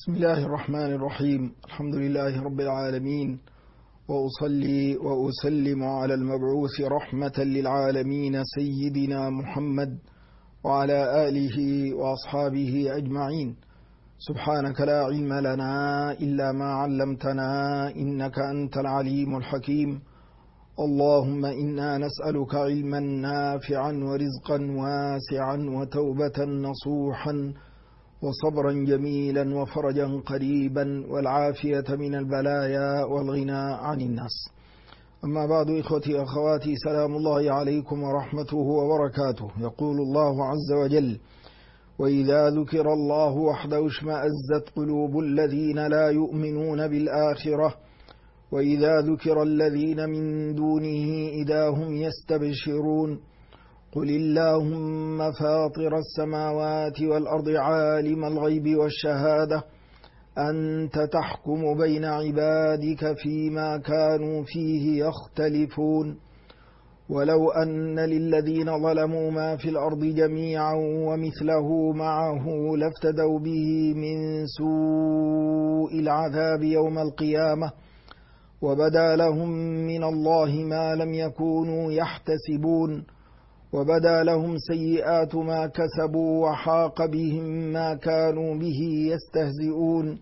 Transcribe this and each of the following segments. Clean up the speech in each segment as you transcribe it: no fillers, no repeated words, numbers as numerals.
بسم الله الرحمن الرحيم. الحمد لله رب العالمين، وأصلي وأسلم على المبعوث رحمة للعالمين سيدنا محمد وعلى آله وأصحابه أجمعين. سبحانك لا علم لنا إلا ما علمتنا إنك أنت العليم الحكيم. اللهم إنا نسألك علما نافعا ورزقا واسعا وتوبة نصوحا وصبرا جميلا وفرجا قريبا والعافية من البلايا والغنى عن الناس. أما بعد، إخوتي أخواتي، سلام الله عليكم ورحمته وبركاته. يقول الله عز وجل: وإذا ذكر الله وحده اشمأزت قلوب الذين لا يؤمنون بالآخرة وإذا ذكر الذين من دونه إذا هم يستبشرون. قل اللهم فاطر السماوات والأرض عالم الغيب والشهادة أنت تحكم بين عبادك فيما كانوا فيه يختلفون. ولو أن للذين ظلموا ما في الأرض جميعا ومثله معه لافتدوا به من سوء العذاب يوم القيامة وبدا لهم من الله ما لم يكونوا يحتسبون وبدا لهم سيئات ما كسبوا وحاق بهم ما كانوا به يستهزئون.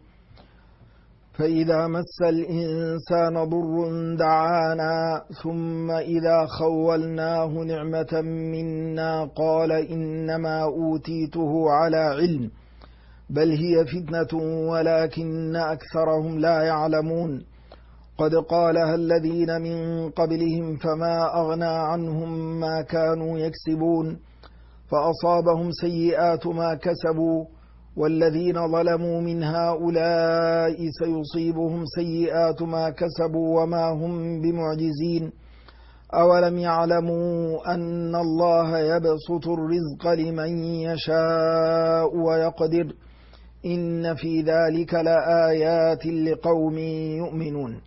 فإذا مس الإنسان ضر دعانا ثم إذا خولناه نعمة منا قال إنما أوتيته على علم بل هي فتنة ولكن أكثرهم لا يعلمون. قد قالها الذين من قبلهم فما أغنى عنهم ما كانوا يكسبون فأصابهم سيئات ما كسبوا والذين ظلموا من هؤلاء سيصيبهم سيئات ما كسبوا وما هم بمعجزين. أولم يعلموا أن الله يبسط الرزق لمن يشاء ويقدر إن في ذلك لآيات لقوم يؤمنون.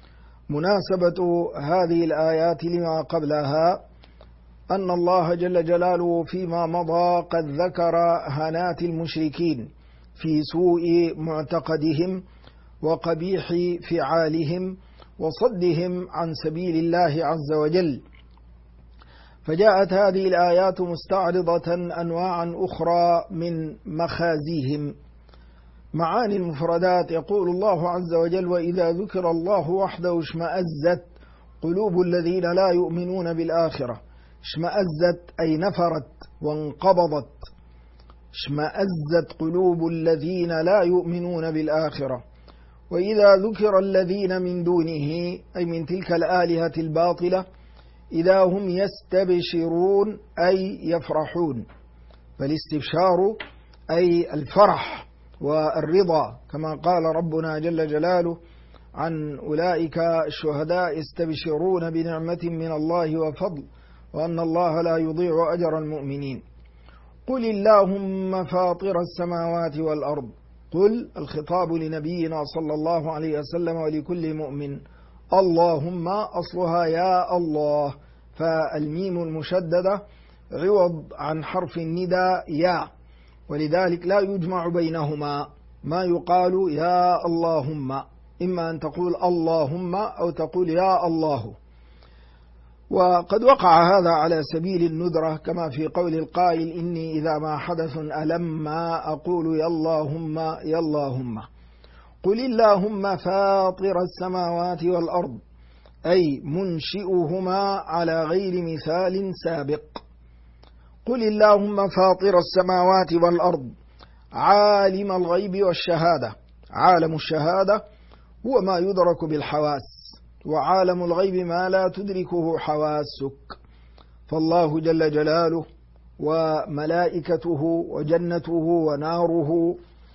مناسبة هذه الآيات لما قبلها أن الله جل جلاله فيما مضى قد ذكر هنات المشركين في سوء معتقدهم وقبيح فعالهم وصدهم عن سبيل الله عز وجل. فجاءت هذه الآيات مستعرضة أنواعا أخرى من مخازيهم. معاني المفردات: يقول الله عز وجل: وإذا ذكر الله وحده اشمأزت قلوب الذين لا يؤمنون بالآخرة. اشمأزت أي نفرت وانقبضت. اشمأزت قلوب الذين لا يؤمنون بالآخرة. وإذا ذكر الذين من دونه أي من تلك الآلهة الباطلة إذا هم يستبشرون أي يفرحون. فالاستبشار أي الفرح والرضا، كما قال ربنا جل جلاله عن أولئك الشهداء يستبشرون بنعمة من الله وفضل وأن الله لا يضيع أجر المؤمنين. قل اللهم فاطر السماوات والأرض. قل الخطاب لنبينا صلى الله عليه وسلم ولكل مؤمن. اللهم أصلها يا الله، فالميم المشددة عوض عن حرف النداء يا، ولذلك لا يجمع بينهما، ما يقال يا اللهم، إما أن تقول اللهم أو تقول يا الله. وقد وقع هذا على سبيل الندرة كما في قول القائل: إني إذا ما حدث ألما أقول يا اللهم يا اللهم. قل اللهم فاطر السماوات والأرض أي منشئهما على غير مثال سابق. قل اللهم فاطر السماوات والأرض عالم الغيب والشهادة. عالم الشهادة هو ما يدرك بالحواس، وعالم الغيب ما لا تدركه حواسك. فالله جل جلاله وملائكته وجنته وناره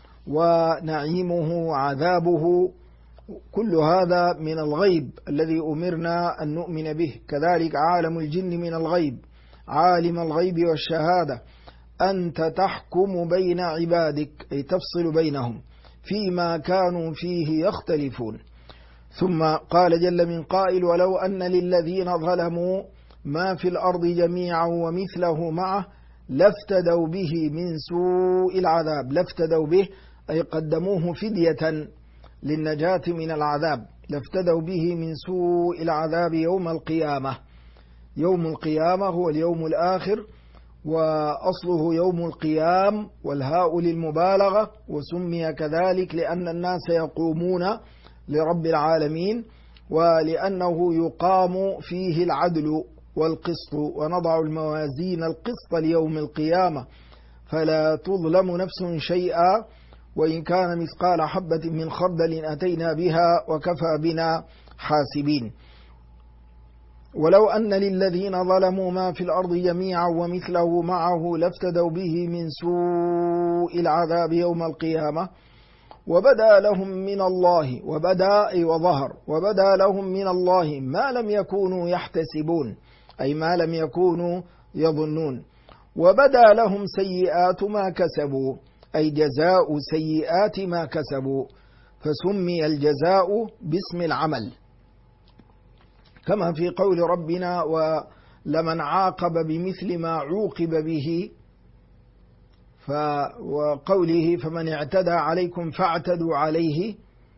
ونعيمه وعذابه كل هذا من الغيب الذي أمرنا أن نؤمن به. كذلك عالم الجن من الغيب. عالم الغيب والشهادة أنت تحكم بين عبادك أي تفصل بينهم فيما كانوا فيه يختلفون. ثم قال جل من قائل: ولو أن للذين ظلموا ما في الأرض جميعا ومثله معه لافتدوا به من سوء العذاب. لافتدوا به أي قدموه فدية للنجاة من العذاب لافتدوا به من سوء العذاب يوم القيامة. يوم القيامة هو اليوم الآخر، وأصله يوم القيام، والهاء للمبالغة، وسمي كذلك لأن الناس يقومون لرب العالمين، ولأنه يقام فيه العدل والقسط، ونضع الموازين القسط ليوم القيامة فلا تظلم نفس شيئا، وإن كان مثقال حبة من خردل أتينا بها وكفى بنا حاسبين. ولو أن للذين ظلموا ما في الأرض جميعا ومثله معه لافتدوا به من سوء العذاب يوم القيامة وبدا لهم من الله، وبدا أي وظهر، وبدا لهم من الله ما لم يكونوا يحتسبون، أي ما لم يكونوا يظنون. وبدا لهم سيئات ما كسبوا، أي جزاء سيئات ما كسبوا، فسمي الجزاء باسم العمل، كما في قول ربنا ولمن عاقب بمثل ما عوقب به، وقوله فمن اعتدى عليكم فاعتدوا عليه،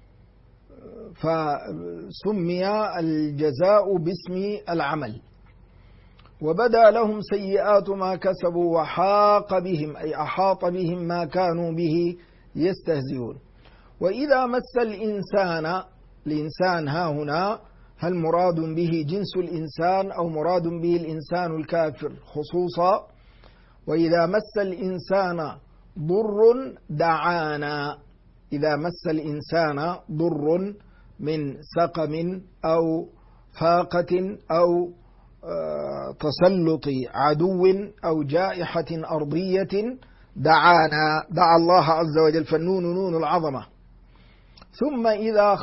فسمي الجزاء باسم العمل. وبدا لهم سيئات ما كسبوا وحاق بهم، أي أحاط بهم ما كانوا به يستهزئون. وإذا مس الإنسان ها هنا هل مراد به جنس الإنسان أو مراد به الإنسان الكافر خصوصا؟ وإذا مس الإنسان ضر دعانا، إذا مس الإنسان ضر من سقم أو فاقة أو تسلط عدو أو جائحة أرضية دعانا، دعا الله عز وجل، فالنون نون العظمة. ثم إذا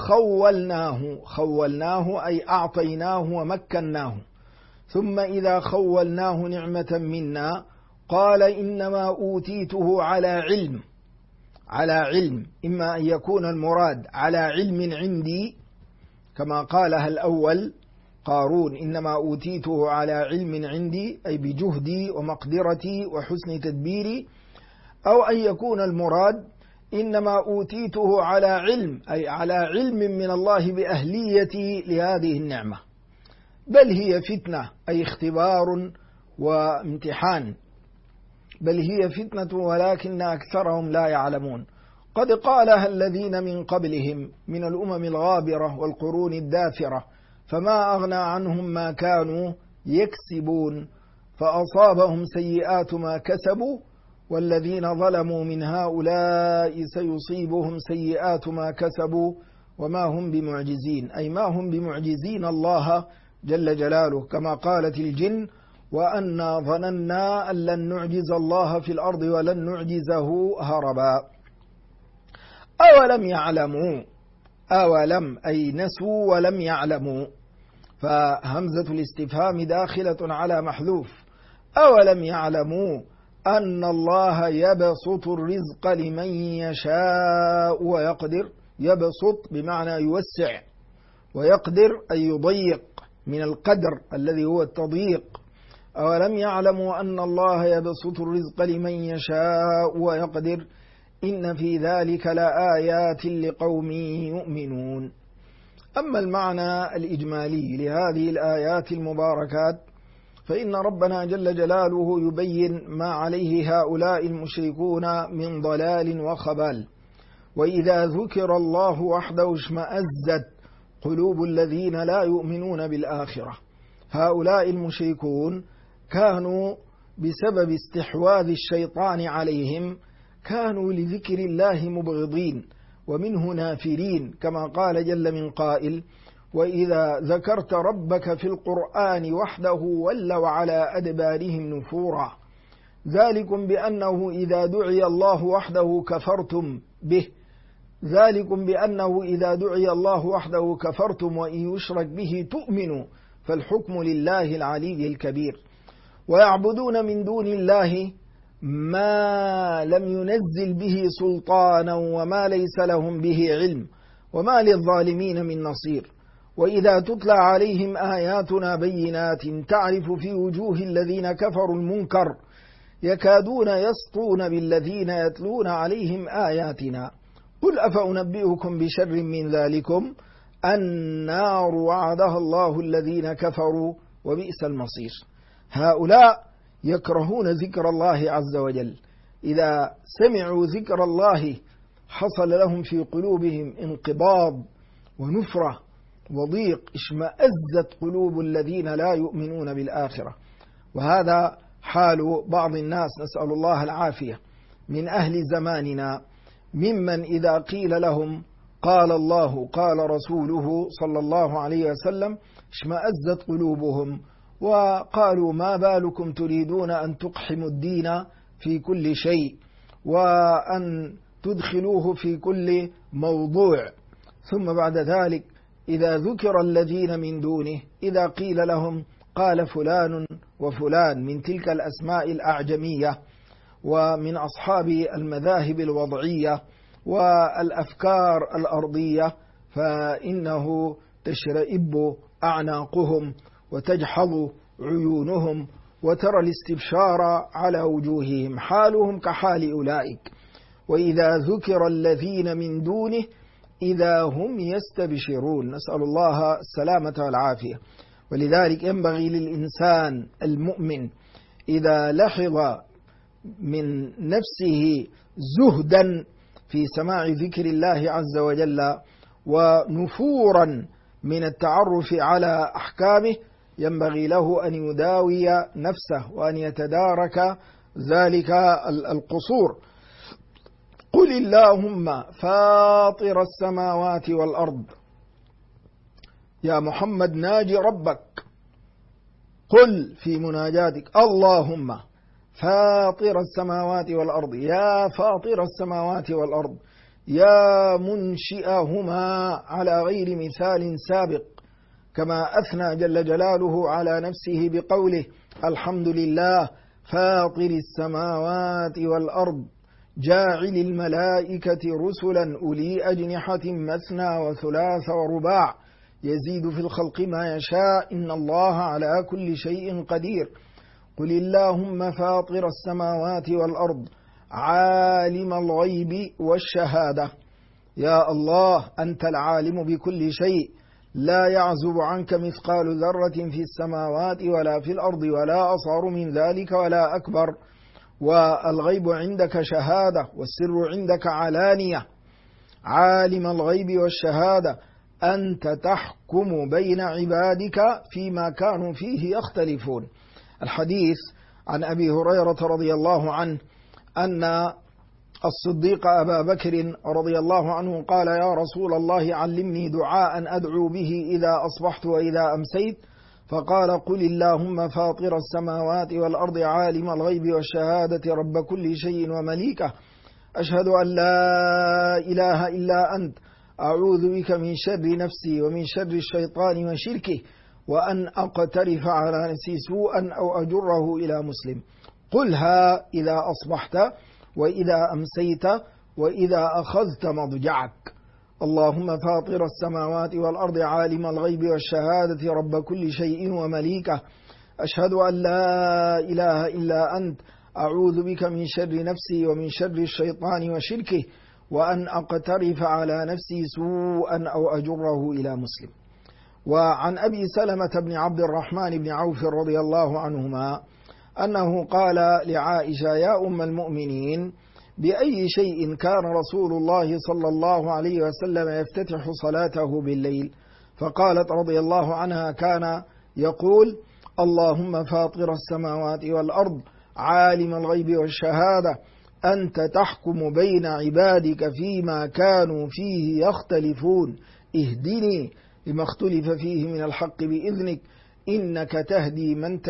خولناه أي أعطيناه ومكناه، ثم إذا خولناه نعمة منا قال إنما أوتيته على علم، إما أن يكون المراد على علم عندي كما قالها الأول قارون، إنما أوتيته على علم عندي أي بجهدي ومقدرتي وحسن تدبيري، أو أن يكون المراد إنما أوتيته على علم، أي على علم من الله بأهليتي لهذه النعمة، بل هي فتنة أي اختبار وامتحان، بل هي فتنة ولكن أكثرهم لا يعلمون. قد قالها الذين من قبلهم من الأمم الغابرة والقرون الداثرة فما أغنى عنهم ما كانوا يكسبون، فأصابهم سيئات ما كسبوا والذين ظلموا من هؤلاء سيصيبهم سيئات ما كسبوا وما هم بمعجزين، أي ما هم بمعجزين الله جل جلاله، كما قالت الجن وأنا ظننا أن لن نعجز الله في الأرض ولن نعجزه هربا. أولم يعلموا، أولم أي نسوا ولم يعلموا، فهمزة الاستفهام داخلة على محذوف. أولم يعلموا أن الله يبسط الرزق لمن يشاء ويقدر، يبسط بمعنى يوسع، ويقدر أي يضيق من القدر الذي هو التضييق. أولم يعلموا أن الله يبسط الرزق لمن يشاء ويقدر إن في ذلك لآيات لقوم يؤمنون. أما المعنى الإجمالي لهذه الآيات المباركات فإن ربنا جل جلاله يبين ما عليه هؤلاء المشركون من ضلال وخبال. وإذا ذكر الله وحده اشمأزت قلوب الذين لا يؤمنون بالآخرة. هؤلاء المشركون كانوا بسبب استحواذ الشيطان عليهم كانوا لذكر الله مبغضين ومنه نافرين، كما قال جل من قائل وإذا ذكرت ربك في القرآن وحده ولوا على أدبارهم نفورا، ذلكم بأنه إذا دعي الله وحده كفرتم به، ذلكم بأنه إذا دعي الله وحده كفرتم وإن يشرك به تؤمنوا فالحكم لله العلي الكبير. ويعبدون من دون الله ما لم ينزل به سلطانا وما ليس لهم به علم وما للظالمين من نصير. وإذا تتلى عليهم آياتنا بينات تعرف في وجوه الذين كفروا المنكر يكادون يسطون بالذين يتلون عليهم آياتنا قل أفأنبئكم بشر من ذلكم النار وعدها الله الذين كفروا وبئس المصير. هؤلاء يكرهون ذكر الله عز وجل، إذا سمعوا ذكر الله حصل لهم في قلوبهم انقباض ونفرة وضيق، اشمأزت قلوب الذين لا يؤمنون بالآخرة. وهذا حال بعض الناس، نسأل الله العافية، من أهل زماننا، ممن إذا قيل لهم قال الله قال رسوله صلى الله عليه وسلم اشمأزت قلوبهم، وقالوا ما بالكم تريدون أن تقحموا الدين في كل شيء وأن تدخلوه في كل موضوع. ثم بعد ذلك إذا ذكر الذين من دونه، إذا قيل لهم قال فلان وفلان من تلك الأسماء الأعجمية ومن أصحاب المذاهب الوضعية والأفكار الأرضية، فإنه تشرئب أعناقهم وتجحظ عيونهم وترى الاستبشار على وجوههم، حالهم كحال أولئك. وإذا ذكر الذين من دونه إذا هم يستبشرون، نسأل الله السلامة والعافية. ولذلك ينبغي للإنسان المؤمن إذا لحظ من نفسه زهدا في سماع ذكر الله عز وجل ونفورا من التعرف على أحكامه، ينبغي له أن يداوي نفسه وأن يتدارك ذلك القصور. قل اللهم فاطر السماوات والأرض، يا محمد ناجي ربك، قل في مناجاتك اللهم فاطر السماوات والأرض، يا فاطر السماوات والأرض، يا منشئهما على غير مثال سابق، كما أثنى جل جلاله على نفسه بقوله الحمد لله فاطر السماوات والأرض جاعل الملائكة رسلا أولي أجنحة مثنى وثلاث ورباع يزيد في الخلق ما يشاء إن الله على كل شيء قدير. قل اللهم فاطر السماوات والأرض عالم الغيب والشهادة، يا الله أنت العالم بكل شيء، لا يعزب عنك مثقال ذرة في السماوات ولا في الأرض ولا أصغر من ذلك ولا أكبر، والغيب عندك شهادة والسر عندك علانية، عالم الغيب والشهادة أنت تحكم بين عبادك فيما كانوا فيه يختلفون. الحديث عن أبي هريرة رضي الله عنه أن الصديق أبا بكر رضي الله عنه قال يا رسول الله علمني دعاء أدعو به إذا أصبحت وإذا أمسيت، فقال قل اللهم فاطر السماوات والأرض عالم الغيب والشهادة رب كل شيء ومليكه، أشهد أن لا إله إلا أنت، أعوذ بك من شر نفسي ومن شر الشيطان وشركه، وأن أقترف على نفسي سوءا أو أجره إلى مسلم. قلها إذا أصبحت وإذا أمسيت وإذا أخذت مضجعك. اللهم فاطر السماوات والأرض عالم الغيب والشهادة رب كل شيء ومليكه، أشهد أن لا إله إلا أنت، أعوذ بك من شر نفسي ومن شر الشيطان وشركه، وأن أقترف على نفسي سوءا أو أجره إلى مسلم. وعن أبي سلمة بن عبد الرحمن بن عوف رضي الله عنهما أنه قال لعائشة يا أم المؤمنين بأي شيء كان رسول الله صلى الله عليه وسلم يفتتح صلاته بالليل؟ فقالت رضي الله عنها كان يقول اللهم فاطر السماوات والأرض عالم الغيب والشهادة أنت تحكم بين عبادك فيما كانوا فيه يختلفون، اهدني لما اختلف فيه من الحق بإذنك إنك تهدي من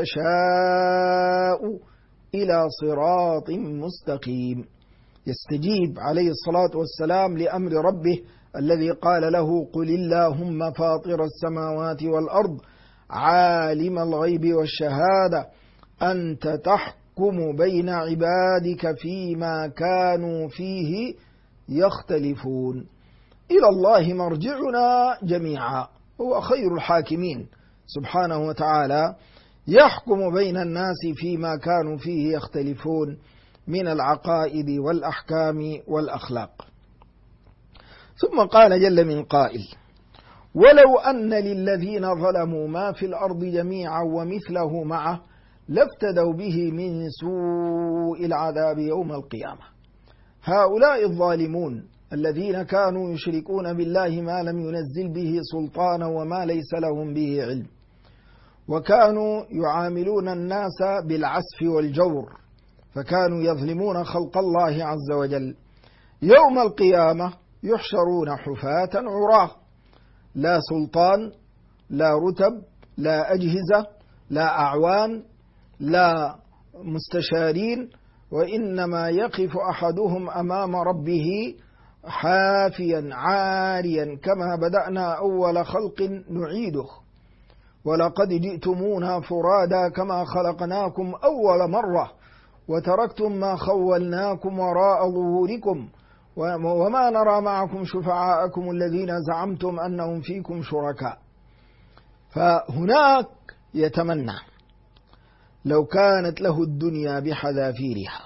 تشاء إلى صراط مستقيم. يستجيب عليه الصلاة والسلام لأمر ربه الذي قال له قل اللهم فاطر السماوات والأرض عالم الغيب والشهادة أنت تحكم بين عبادك فيما كانوا فيه يختلفون. إلى الله مرجعنا جميعا، هو خير الحاكمين سبحانه وتعالى، يحكم بين الناس فيما كانوا فيه يختلفون من العقائد والأحكام والأخلاق. ثم قال جل من قائل: ولو أن للذين ظلموا ما في الأرض جميعا ومثله معه لافتدوا به من سوء العذاب يوم القيامة. هؤلاء الظالمون الذين كانوا يشركون بالله ما لم ينزل به سلطانا وما ليس لهم به علم، وكانوا يعاملون الناس بالعسف والجور، فكانوا يظلمون خلق الله عز وجل، يوم القيامة يحشرون حفاة عراة، لا سلطان، لا رتب، لا أجهزة، لا أعوان، لا مستشارين، وإنما يقف أحدهم أمام ربه حافيا عاريا كما بدأنا أول خلق نعيده ولقد جئتمونا فرادا كما خلقناكم أول مرة وتركتم ما خولناكم وراء ظهوركم وما نرى معكم شفعاءكم الذين زعمتم أنهم فيكم شركاء. فهناك يتمنى لو كانت له الدنيا بحذافيرها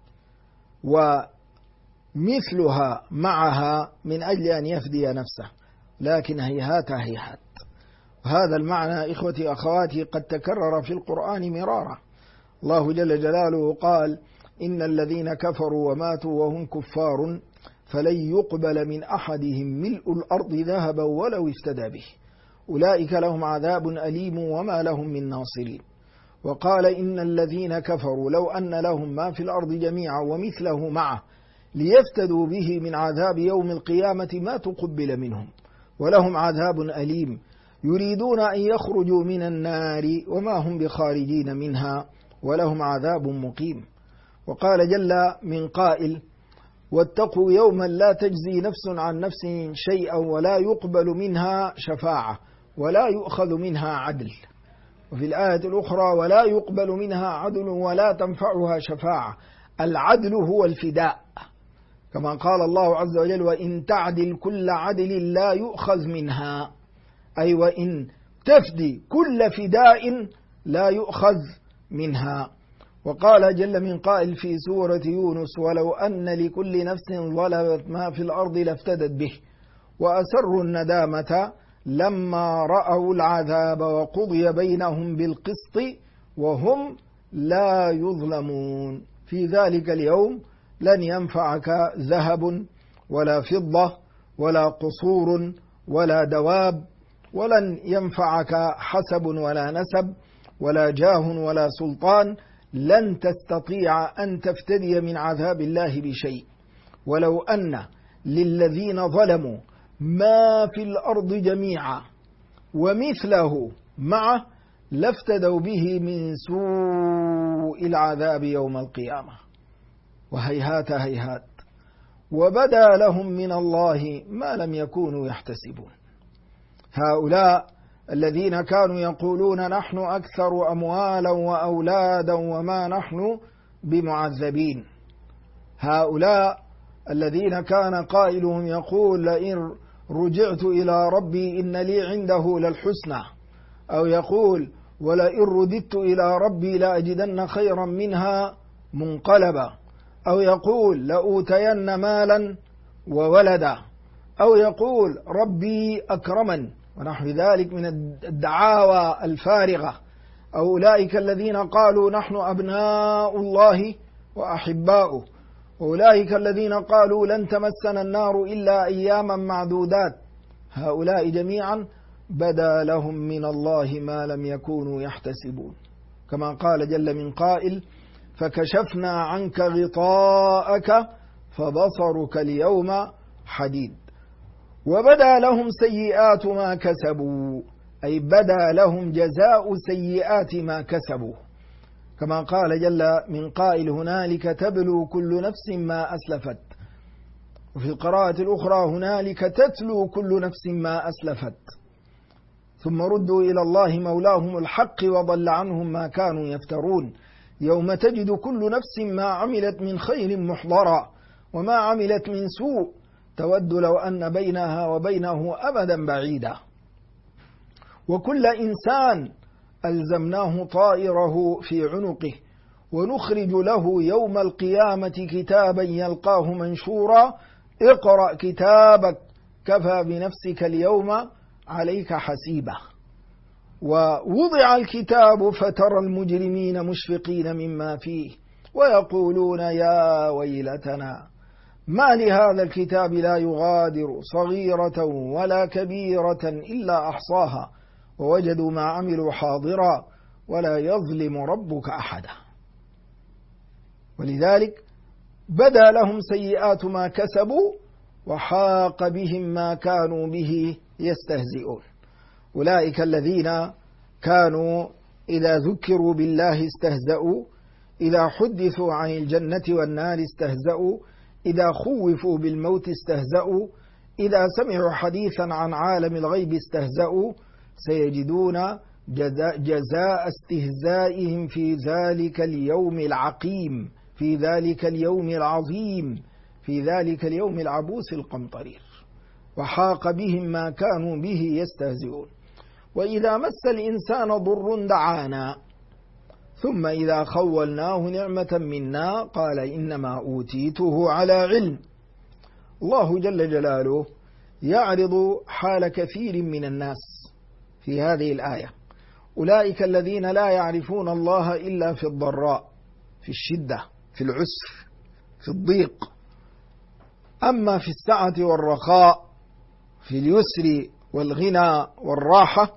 ومثلها معها من أجل أن يفدي نفسه، لكن هيهات هيهات. وهذا المعنى إخوتي أخواتي قد تكرر في القرآن مرارا. الله جل جلاله قال: إن الذين كفروا وماتوا وهم كفار فلن يقبل من أحدهم ملء الأرض ذهبا ولو افتدى به أولئك لهم عذاب أليم وما لهم من ناصرين. وقال: إن الذين كفروا لو أن لهم ما في الأرض جميعا ومثله معه ليفتدوا به من عذاب يوم القيامة ما تقبل منهم ولهم عذاب أليم يريدون أن يخرجوا من النار وما هم بخارجين منها ولهم عذاب مقيم. وقال جل من قائل: واتقوا يوما لا تجزي نفس عن نفس شيئا ولا يقبل منها شفاعة ولا يؤخذ منها عدل. وفي الآية الأخرى: ولا يقبل منها عدل ولا تنفعها شفاعة. العدل هو الفداء، كما قال الله عز وجل: وإن تعدل كل عدل لا يؤخذ منها، أي وإن تفدي كل فداء لا يؤخذ منها. وقال جل من قائل في سورة يونس: ولو أن لكل نفس ظلمت ما في الأرض لافتدت به وأسروا الندامة لما رأوا العذاب وقضي بينهم بالقسط وهم لا يظلمون. في ذلك اليوم لن ينفعك ذهب ولا فضة ولا قصور ولا دواب، ولن ينفعك حسب ولا نسب ولا جاه ولا سلطان، لن تستطيع أن تفتدي من عذاب الله بشيء. ولو أن للذين ظلموا ما في الأرض جميعا ومثله معه لافتدوا به من سوء العذاب يوم القيامة. وهيهات هيهات، وبدا لهم من الله ما لم يكونوا يحتسبون. هؤلاء الذين كانوا يقولون: نحن أكثر أموالا وأولادا وما نحن بمعذبين، هؤلاء الذين كان قائلهم يقول: لئن رجعت إلى ربي إن لي عنده للحسنى، أو يقول: ولئن رددت إلى ربي لأجدن خيرا منها منقلبا، أو يقول: لأوتين مالا وولدا، أو يقول: ربي أكرمن، ونحو ذلك من الدعاوى الفارغة. أولئك الذين قالوا: نحن أبناء الله وأحباؤه، أولئك الذين قالوا: لن تمسنا النار إلا أياما معدودات. هؤلاء جميعا بدا لهم من الله ما لم يكونوا يحتسبون، كما قال جل من قائل: فكشفنا عنك غطاءك فبصرك اليوم حديد. وبدا لهم سيئات ما كسبوا، أي بدا لهم جزاء سيئات ما كسبوا، كما قال جل من قائل: هنالك تبلو كل نفس ما أسلفت. وفي القراءة الأخرى: هنالك تتلو كل نفس ما أسلفت ثم ردوا إلى الله مولاهم الحق وضل عنهم ما كانوا يفترون. يوم تجد كل نفس ما عملت من خير محضرا وما عملت من سوء تود لو أن بينها وبينه أبدا بعيدا. وكل إنسان ألزمناه طائره في عنقه ونخرج له يوم القيامة كتابا يلقاه منشورا اقرأ كتابك كفى بنفسك اليوم عليك حسيبا. ووضع الكتاب فترى المجرمين مشفقين مما فيه ويقولون يا ويلتنا ما لهذا الكتاب لا يغادر صغيرة ولا كبيرة إلا أحصاها ووجدوا ما عملوا حاضرا ولا يظلم ربك أحدا. ولذلك بدا لهم سيئات ما كسبوا وحاق بهم ما كانوا به يستهزئون. أولئك الذين كانوا إذا ذكروا بالله استهزأوا، إذا حدثوا عن الجنة والنار استهزأوا، إذا خوفوا بالموت استهزأوا، إذا سمعوا حديثا عن عالم الغيب استهزأوا. سيجدون جزاء استهزائهم في ذلك اليوم العقيم، في ذلك اليوم العظيم، في ذلك اليوم العبوس القمطرير. وحاق بهم ما كانوا به يستهزئون. وإذا مس الإنسان ضر دعانا ثم إذا خولناه نعمة منا قال إنما أوتيته على علم. الله جل جلاله يعرض حال كثير من الناس في هذه الآية. أولئك الذين لا يعرفون الله إلا في الضراء، في الشدة، في العسر، في الضيق. أما في السعة والرخاء، في اليسر والغنى والراحة،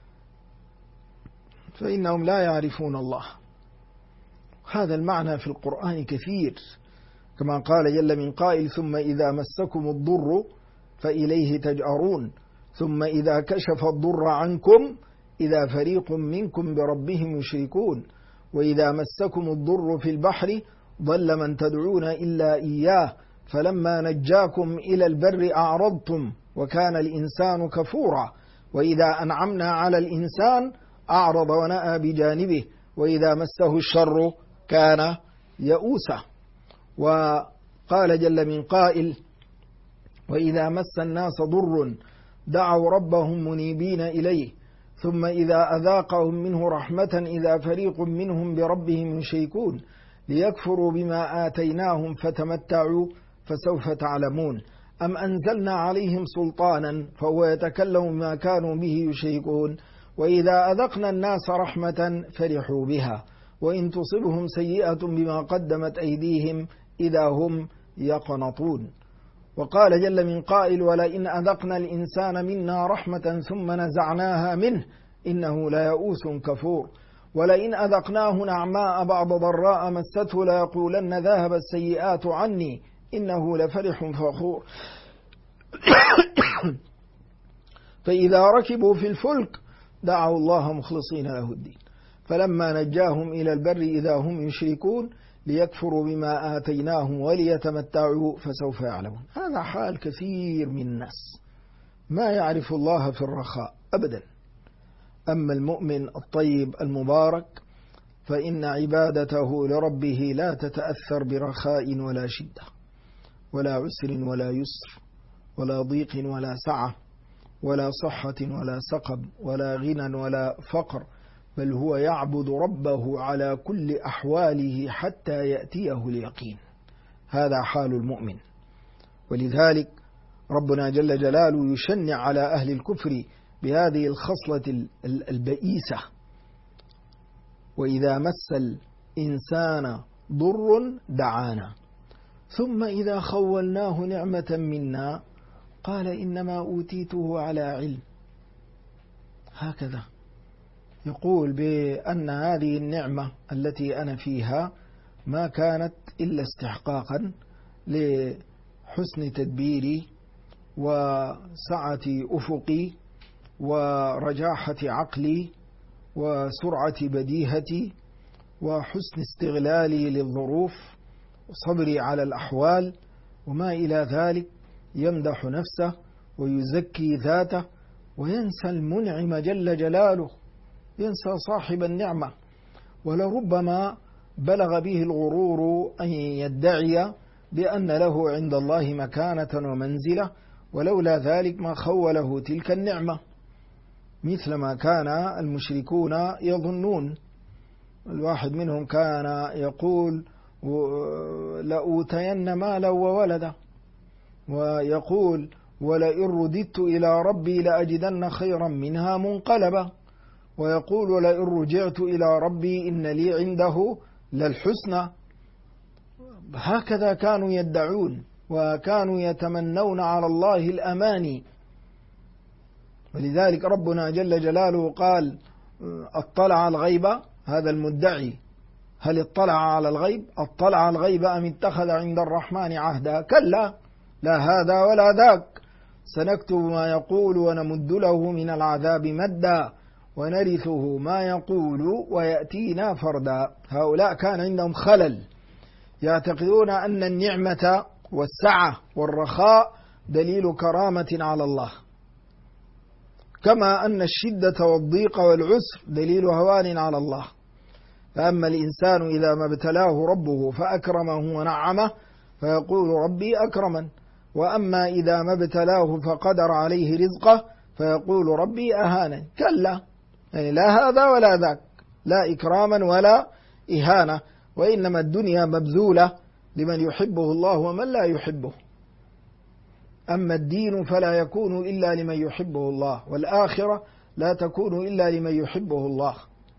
فإنهم لا يعرفون الله. هذا المعنى في القرآن كثير، كما قال جل من قائل ثم إذا مسكم الضر فإليه تجأرون ثم إذا كشف الضر عنكم إذا فريق منكم بربهم يشركون وإذا مسكم الضر في البحر ضل من تدعون إلا إياه فلما نجاكم إلى البر أعرضتم وكان الإنسان كفورا وإذا أنعمنا على الإنسان أعرض ونأى بجانبه وإذا مسه الشر كان يئوسا. وقال جل من قائل وإذا مس الناس ضر دعوا ربهم منيبين إليه ثم إذا أذاقهم منه رحمة إذا فريق منهم بربهم يشركون ليكفروا بما آتيناهم فتمتعوا فسوف تعلمون أم أنزلنا عليهم سلطانا فهو يتكلم بما كانوا به يشركون وإذا أذقنا الناس رحمة فرحوا بها وإن تصبهم سيئة بما قدمت أيديهم إذا هم يقنطون. وقال جل من قائل ولئن أذقنا الإنسان منا رحمة ثم نزعناها منه إنه ليئوس كفور ولئن أذقناه نعماء بعد ضراء مسته ليقولن ذهب السيئات عني إنه لفرح فخور فإذا ركبوا في الفلك دعوا الله مخلصين له الدين فلما نجاهم إلى البر إذا هم يشركون ليكفروا بما آتيناهم وليتمتعوا فسوف يعلمون. هذا حال كثير من الناس ما يعرف الله في الرخاء أبدا. أما المؤمن الطيب المبارك فإن عبادته لربه لا تتأثر برخاء ولا شدة ولا عسر ولا يسر ولا ضيق ولا سعة ولا صحة ولا سقم ولا غنى ولا فقر بل هو يعبد ربه على كل أحواله حتى يأتيه اليقين. هذا حال المؤمن. ولذلك ربنا جل جلاله يشنع على أهل الكفر بهذه الخصلة البئيسة وإذا مس الإنسان ضر دعانا ثم إذا خولناه نعمة منا قال إنما أوتيته على علم. هكذا يقول بأن هذه النعمة التي أنا فيها ما كانت إلا استحقاقا لحسن تدبيري وسعة أفقي ورجاحة عقلي وسرعة بديهتي وحسن استغلالي للظروف وصبري على الأحوال وما إلى ذلك. يمدح نفسه ويزكي ذاته وينسى المنعم جل جلاله، ينسى صاحب النعمة. ولربما بلغ به الغرور أن يدعي بأن له عند الله مكانة ومنزلة ولولا ذلك ما خوله تلك النعمة. مثل ما كان المشركون يظنون. الواحد منهم كان يقول لأوتين مالا وولدا، ويقول ولئن رددت إلى ربي لأجدن خيرا منها منقلبا، ويقول ولئن رجعت إلى ربي إن لي عنده للحسنى. هكذا كانوا يدعون، وكانوا يتمنون على الله الأماني. ولذلك ربنا جل جلاله قال اطلع الغيب، هذا المدعي هل اطلع على الغيب؟ اطلع الغيب أم اتخذ عند الرحمن عهدا؟ كلا، لا هذا ولا ذاك، سنكتب ما يقول ونمد له من العذاب مدا ونرثه ما يقول ويأتينا فردا. هؤلاء كان عندهم خلل، يعتقدون أن النعمة والسعة والرخاء دليل كرامة على الله، كما أن الشدة والضيق والعسر دليل هوان على الله. فأما الإنسان إذا ما ابتلاه ربه فأكرمه ونعمه فيقول ربي أكرمن، وأما إذا ما ابتلاه فقدر عليه رزقه فيقول ربي أهانن. كلا، يعني لا هذا ولا ذاك، لا إكراما ولا إهانة، وإنما الدنيا مبذولة لمن يحبه الله ومن لا يحبه. أما الدين فلا يكون إلا لمن يحبه الله، والآخرة لا تكون إلا لمن يحبه الله.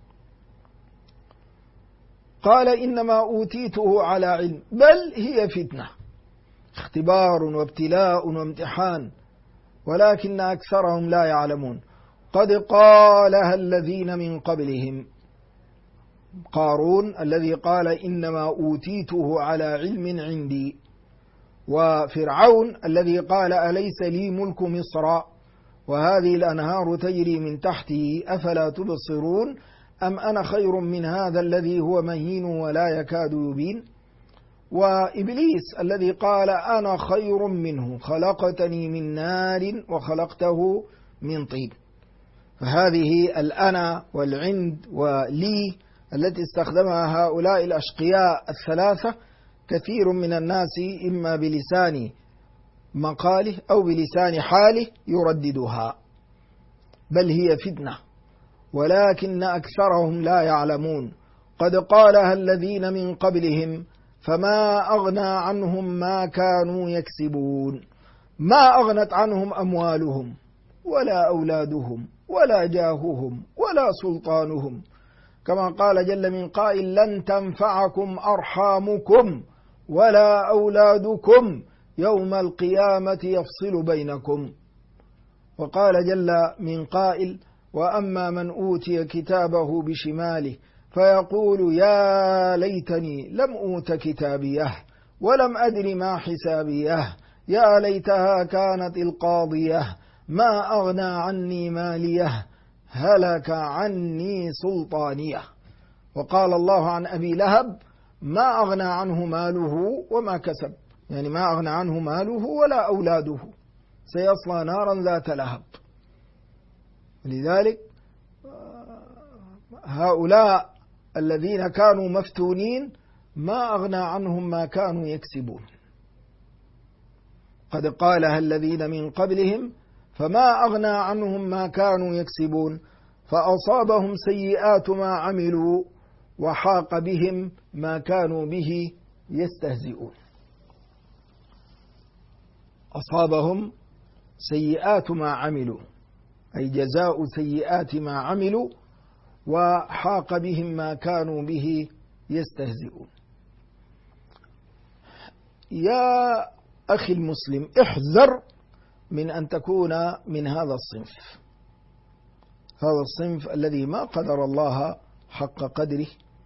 قال إنما أوتيته على علم، بل هي فتنة، اختبار وابتلاء وامتحان، ولكن أكثرهم لا يعلمون. قد قالها الذين من قبلهم، قارون الذي قال إنما أوتيته على علم عندي، وفرعون الذي قال أليس لي ملك مصر وهذه الأنهار تجري من تحته أفلا تبصرون أم أنا خير من هذا الذي هو مهين ولا يكاد يبين. وإبليس الذي قال أنا خير منه خلقتني من نار وخلقته من طين. فهذه الأنا والعند ولي التي استخدمها هؤلاء الأشقياء الثلاثة كثير من الناس إما بلسان مقاله أو بلسان حاله يرددها. بل هي فتنة ولكن أكثرهم لا يعلمون. قد قالها الذين من قبلهم فما أغنى عنهم ما كانوا يكسبون. ما أغنت عنهم أموالهم ولا أولادهم ولا جاههم ولا سلطانهم، كما قال جل من قائل لن تنفعكم أرحامكم ولا أولادكم يوم القيامة يفصل بينكم. وقال جل من قائل وأما من أوتي كتابه بشماله فيقول يا ليتني لم أوت كتابيه ولم أدر ما حسابيه يا ليتها كانت القاضية ما أغنى عني ماليه هلك عني سلطانيه. وقال الله عن أبي لهب ما أغنى عنه ماله وما كسب، يعني ما أغنى عنه ماله ولا أولاده، سيصلى نارا ذات لهب. لذلك هؤلاء الذين كانوا مفتونين ما أغنى عنهم ما كانوا يكسبون. قد قالها الذين من قبلهم فما أغنى عنهم ما كانوا يكسبون فأصابهم سيئات ما عملوا وحاق بهم ما كانوا به يستهزئون. أصابهم سيئات ما عملوا أي جزاء سيئات ما عملوا وحاق بهم ما كانوا به يستهزئون. يا أخي المسلم احذر من أن تكون من هذا الصنف، هذا الصنف الذي ما قدر الله حق قدره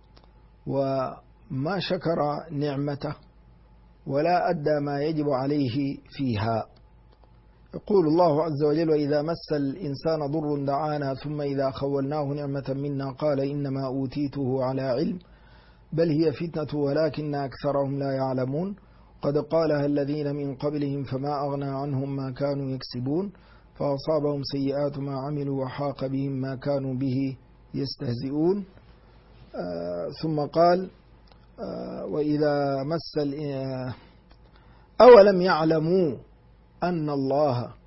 وما شكر نعمته ولا أدى ما يجب عليه فيها. يقول الله عز وجل وإذا مس الإنسان ضر دعانا ثم إذا خولناه نعمة منا قال إنما أوتيته على علم بل هي فتنة ولكن أكثرهم لا يعلمون. قد قالها الذين من قبلهم فما أغنى عنهم ما كانوا يكسبون فأصابهم سيئات ما عملوا وحاق بهم ما كانوا به يستهزئون. ثم قال وإذا مس أولم يعلموا أن الله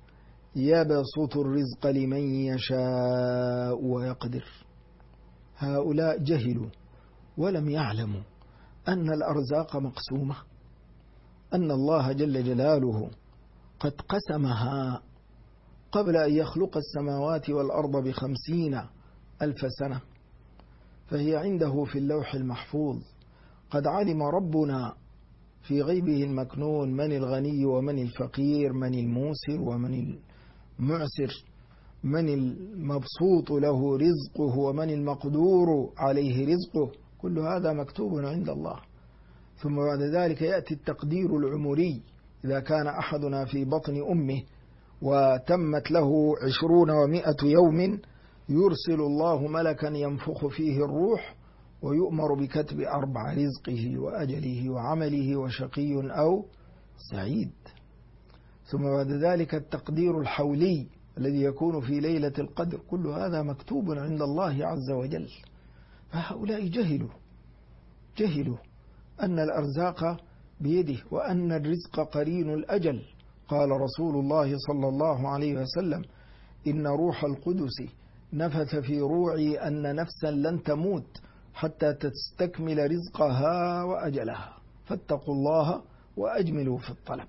يبسط الرزق لمن يشاء ويقدر. هؤلاء جهلوا ولم يعلموا أن الأرزاق مقسومة، أن الله جل جلاله قد قسمها قبل أن يخلق السماوات والأرض ب50,000 سنة، فهي عنده في اللوح المحفوظ. قد علم ربنا في غيبه المكنون من الغني ومن الفقير، من الموسر ومن المعسر، من المبسوط له رزقه ومن المقدور عليه رزقه، كل هذا مكتوب عند الله. ثم بعد ذلك يأتي التقدير العمري. إذا كان أحدنا في بطن أمه وتمت له 20 و100 يوم، يرسل الله ملكا ينفخ فيه الروح ويؤمر بكتب 4 رزقه وأجله وعمله وشقي أو سعيد. ثم بعد ذلك التقدير الحولي الذي يكون في ليلة القدر، كل هذا مكتوب عند الله عز وجل. فهؤلاء جهلوا أن الأرزاق بيده وأن الرزق قرين الأجل. قال رسول الله صلى الله عليه وسلم: إن روح القدس نفث في روعي أن نفسا لن تموت حتى تستكمل رزقها وأجلها، فاتقوا الله وأجملوا في الطلب،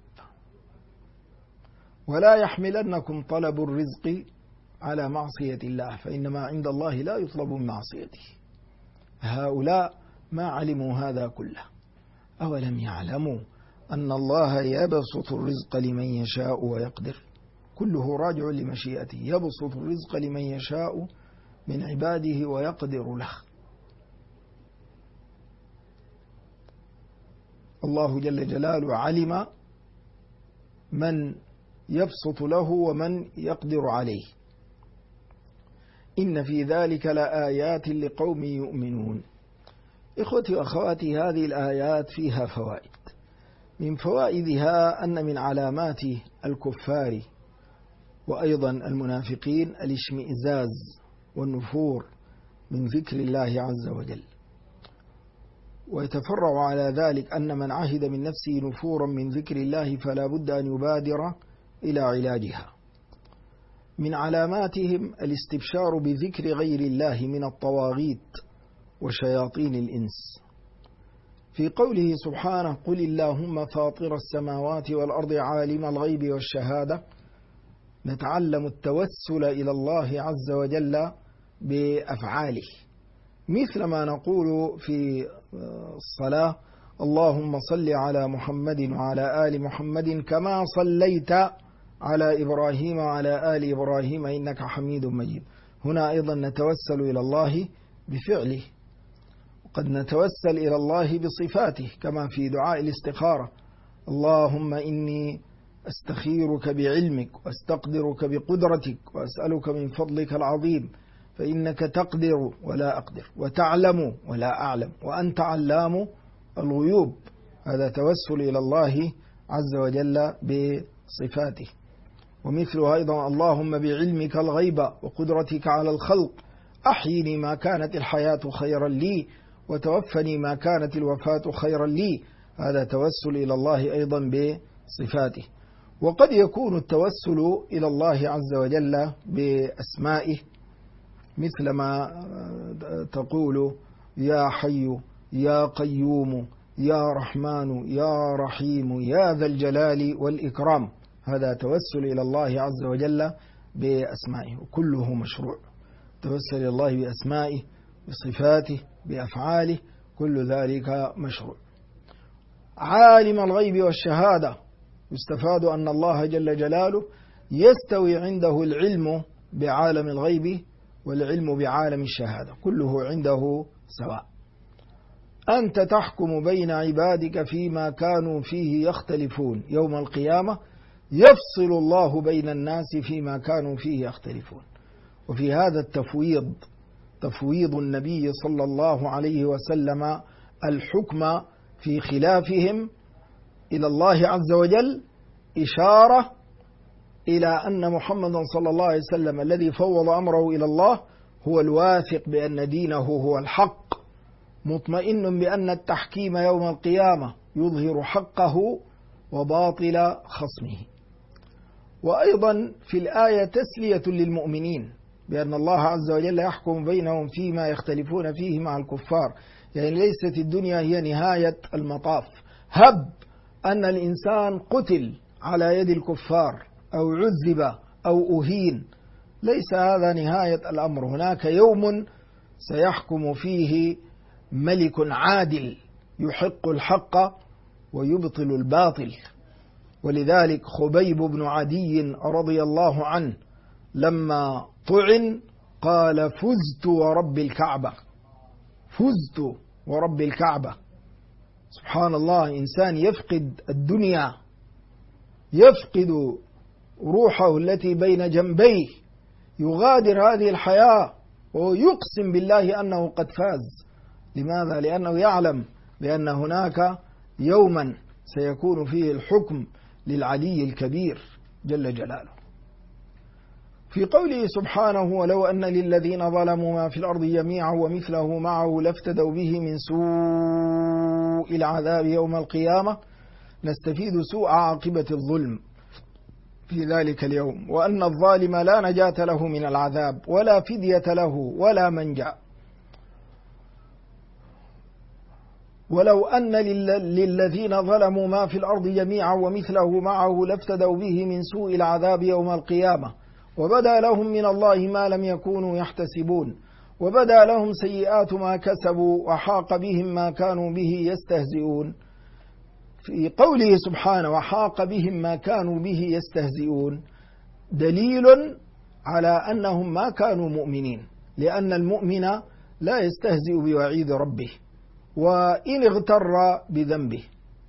ولا يحملنكم طلب الرزق على معصية الله، فإنما عند الله لا يطلب من معصيته. هؤلاء ما علموا هذا كله. أولم يعلموا أن الله يبسط الرزق لمن يشاء ويقدر؟ كله راجع لمشيئته، يبسط الرزق لمن يشاء من عباده ويقدر له. الله جل جلاله علم من يبسط له ومن يقدر عليه. إن في ذلك لآيات لقوم يؤمنون. إخوتي وأخواتي، هذه الآيات فيها فوائد. من فوائدها أن من علامات الكفار وأيضا المنافقين الاشمئزاز والنفور من ذكر الله عز وجل، ويتفرع على ذلك أن من عهد من نفسه نفورا من ذكر الله فلا بد أن يبادر إلى علاجها. من علاماتهم الاستبشار بذكر غير الله من الطواغيت وشياطين الإنس، في قوله سبحانه: قل اللهم فاطر السماوات والأرض عالم الغيب والشهادة. نتعلم التوسل إلى الله عز وجل بأفعاله، مثل ما نقول في الصلاة: اللهم صل على محمد وعلى آل محمد كما صليت على إبراهيم وعلى آل إبراهيم إنك حميد مجيد. هنا أيضا نتوسل إلى الله بفعله، وقد نتوسل إلى الله بصفاته كما في دعاء الاستخارة: اللهم إني أستخيرك بعلمك واستقدرك بقدرتك وأسألك من فضلك العظيم فإنك تقدر ولا أقدر وتعلم ولا أعلم وأنت علام الغيوب. هذا توسل إلى الله عز وجل بصفاته. ومثلها أيضا: اللهم بعلمك الغيب وقدرتك على الخلق أحيني ما كانت الحياة خيرا لي وتوفني ما كانت الوفاة خيرا لي. هذا توسل إلى الله أيضا بصفاته. وقد يكون التوسل إلى الله عز وجل بأسمائه، مثل ما تقول: يا حي يا قيوم يا رحمن يا رحيم يا ذا الجلال والإكرام. هذا توسل إلى الله عز وجل بأسمائه، وكله مشروع. توسل إلى الله بأسمائه بصفاته بأفعاله، كل ذلك مشروع. عالم الغيب والشهادة، يستفاد أن الله جل جلاله يستوي عنده العلم بعالم الغيب والعلم بعالم الشهادة، كله عنده سواء. أنت تحكم بين عبادك فيما كانوا فيه يختلفون، يوم القيامة يفصل الله بين الناس فيما كانوا فيه يختلفون. وفي هذا التفويض، تفويض النبي صلى الله عليه وسلم الحكم في خلافهم إلى الله عز وجل، إشارة إلى أن محمد صلى الله عليه وسلم الذي فوض أمره إلى الله هو الواثق بأن دينه هو الحق، مطمئن بأن التحكيم يوم القيامة يظهر حقه وباطل خصمه. وأيضا في الآية تسلية للمؤمنين بأن الله عز وجل يحكم بينهم فيما يختلفون فيه مع الكفار، يعني ليست الدنيا هي نهاية المطاف. هب أن الإنسان قتل على يد الكفار أو عذب أو أهين، ليس هذا نهاية الأمر. هناك يوم سيحكم فيه ملك عادل يحق الحق ويبطل الباطل. ولذلك خبيب بن عدي رضي الله عنه لما طعن قال: فزت ورب الكعبة، فزت ورب الكعبة. سبحان الله، إنسان يفقد الدنيا، يفقد روحه التي بين جنبيه، يغادر هذه الحياة ويقسم بالله أنه قد فاز. لماذا؟ لأنه يعلم بأن هناك يوما سيكون فيه الحكم للعلي الكبير جل جلاله. في قوله سبحانه: ولو أن للذين ظلموا ما في الأرض جميعا ومثله معه لافتدوا به من سوء العذاب يوم القيامة، نستفيد سوء عاقبة الظلم في ذلك اليوم، وأن الظالم لا نجاة له من العذاب ولا فدية له ولا منجا. ولو أن للذين ظلموا ما في الأرض جميعا ومثله معه لافتدوا به من سوء العذاب يوم القيامة، وبدا لهم من الله ما لم يكونوا يحتسبون، وبدا لهم سيئات ما كسبوا وحاق بهم ما كانوا به يستهزئون. في قوله سبحانه: وحاق بهم ما كانوا به يستهزئون، دليل على أنهم ما كانوا مؤمنين، لأن المؤمن لا يستهزئ بوعيد ربه وإن اغتر بذنبه.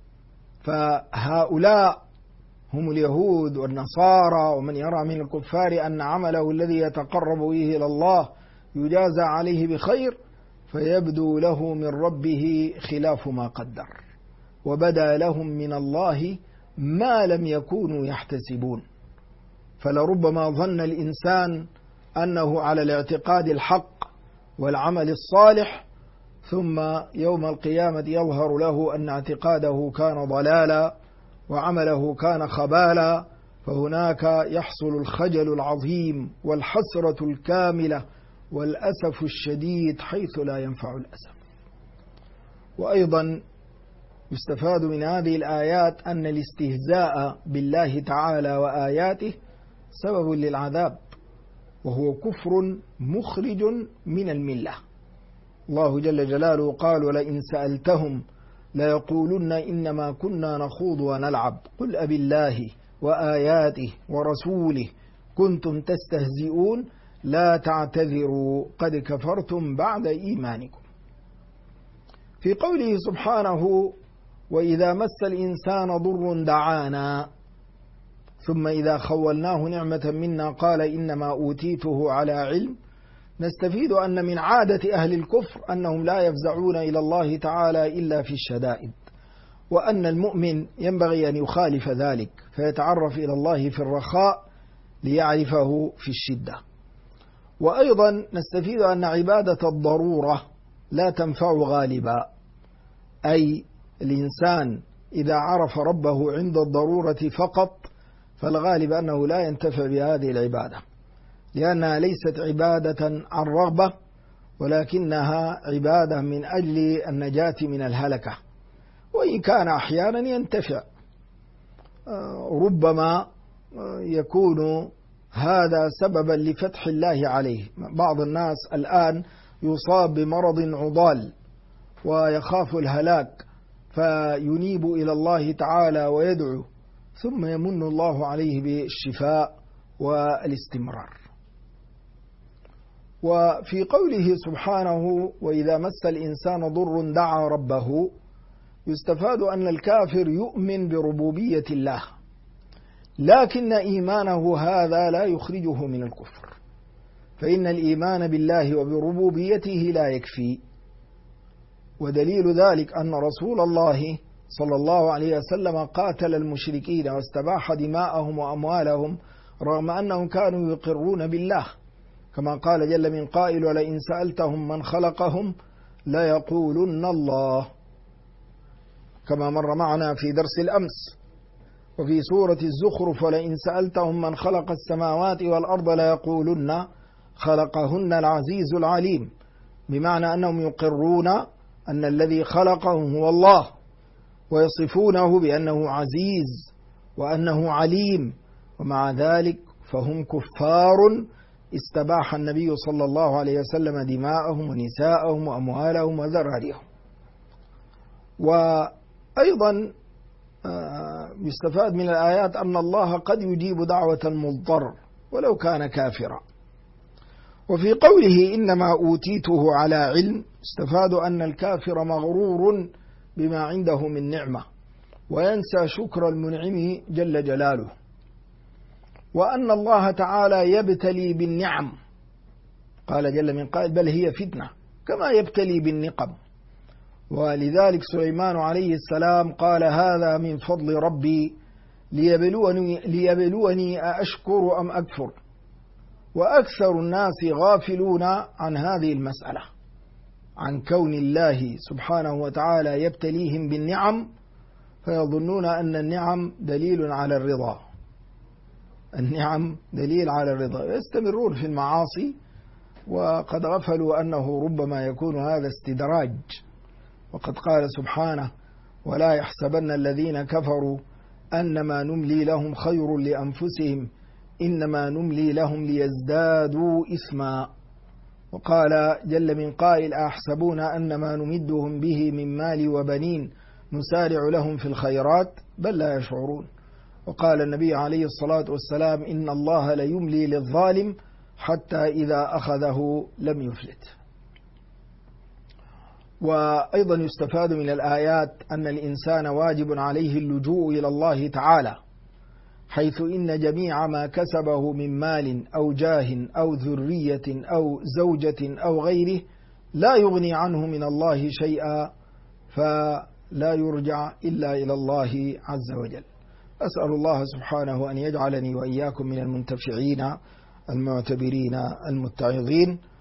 فهؤلاء هم اليهود والنصارى ومن يرى من الكفار أن عمله الذي يتقرب به إلى الله يجازى عليه بخير، فيبدو له من ربه خلاف ما قدر، وبدا لهم من الله ما لم يكونوا يحتسبون. فلربما ظن الإنسان أنه على الاعتقاد الحق والعمل الصالح، ثم يوم القيامة يظهر له أن اعتقاده كان ضلالا وعمله كان خبالا، فهناك يحصل الخجل العظيم والحسرة الكاملة والأسف الشديد حيث لا ينفع الأسف. وأيضا يستفاد من هذه الآيات أن الاستهزاء بالله تعالى وآياته سبب للعذاب، وهو كفر مخرج من الملة. الله جل جلاله قال: ولئن سألتهم ليقولن إنما كنا نخوض ونلعب قل أبالله وآياته ورسوله كنتم تستهزئون لا تعتذروا قد كفرتم بعد إيمانكم. في قوله سبحانه: وإذا مس الإنسان ضر دعانا ثم إذا خولناه نعمة منا قال إنما أوتيته على علم، نستفيد أن من عادة أهل الكفر أنهم لا يفزعون إلى الله تعالى إلا في الشدائد، وأن المؤمن ينبغي أن يخالف ذلك فيتعرف إلى الله في الرخاء ليعرفه في الشدة. وأيضا نستفيد أن عبادة الضرورة لا تنفع غالبا، أي الإنسان إذا عرف ربه عند الضرورة فقط فالغالب أنه لا ينتفع بهذه العبادة، لأنها ليست عبادة عن رغبة، ولكنها عبادة من أجل النجاة من الهلكة، وإن كان أحيانا ينتفع. ربما يكون هذا سببا لفتح الله عليه. بعض الناس الآن يصاب بمرض عضال ويخاف الهلاك فينيب إلى الله تعالى ويدعو، ثم يمن الله عليه بالشفاء والاستمرار. وفي قوله سبحانه: وإذا مس الإنسان ضر دعا ربه، يستفاد أن الكافر يؤمن بربوبية الله، لكن إيمانه هذا لا يخرجه من الكفر، فإن الإيمان بالله وبربوبيته لا يكفي. ودليل ذلك أن رسول الله صلى الله عليه وسلم قاتل المشركين واستباح دماءهم وأموالهم رغم أنهم كانوا يقرون بالله، كما قال جل من قائل: ولئن سألتهم من خلقهم ليقولن الله، كما مر معنا في درس الأمس. وفي سورة الزخرف ولئن سألتهم من خلق السماوات والأرض ليقولن خلقهن العزيز العليم، بمعنى أنهم يقرون أن الذي خلقهم هو الله، ويصفونه بأنه عزيز وأنه عليم، ومع ذلك فهم كفار استباح النبي صلى الله عليه وسلم دماءهم ونساءهم وأموالهم وذراريهم. وأيضا يستفاد من الآيات أن الله قد يجيب دعوة المضطر ولو كان كافرا. وفي قوله إنما أوتيته على علم استفاد أن الكافر مغرور بما عنده من نعمة وينسى شكر المنعم جل جلاله، وأن الله تعالى يبتلي بالنعم، قال جل من قائل بل هي فتنة كما يبتلي بالنقم. ولذلك سليمان عليه السلام قال هذا من فضل ربي ليبلوني أأشكر أم أكفر، وأكثر الناس غافلون عن هذه المسألة، عن كون الله سبحانه وتعالى يبتليهم بالنعم، فيظنون أن النعم دليل على الرضا، النعم دليل على الرضا، يستمرون في المعاصي وقد غفلوا أنه ربما يكون هذا استدراج. وقد قال سبحانه ولا يحسبن الذين كفروا أنما نملي لهم خير لأنفسهم إنما نملي لهم ليزدادوا إثما. وقال جل من قائل أحسبون أنما نمدهم به من مال وبنين نسارع لهم في الخيرات بل لا يشعرون. وقال النبي عليه الصلاة والسلام إن الله ليملي للظالم حتى إذا أخذه لم يفلت. وأيضا يستفاد من الآيات أن الإنسان واجب عليه اللجوء إلى الله تعالى، حيث إن جميع ما كسبه من مال أو جاه أو ذرية أو زوجة أو غيره لا يغني عنه من الله شيئا، فلا يرجع إلا إلى الله عز وجل. أسأل الله سبحانه أن يجعلني وإياكم من المنتفعين المعتبرين المتعظين.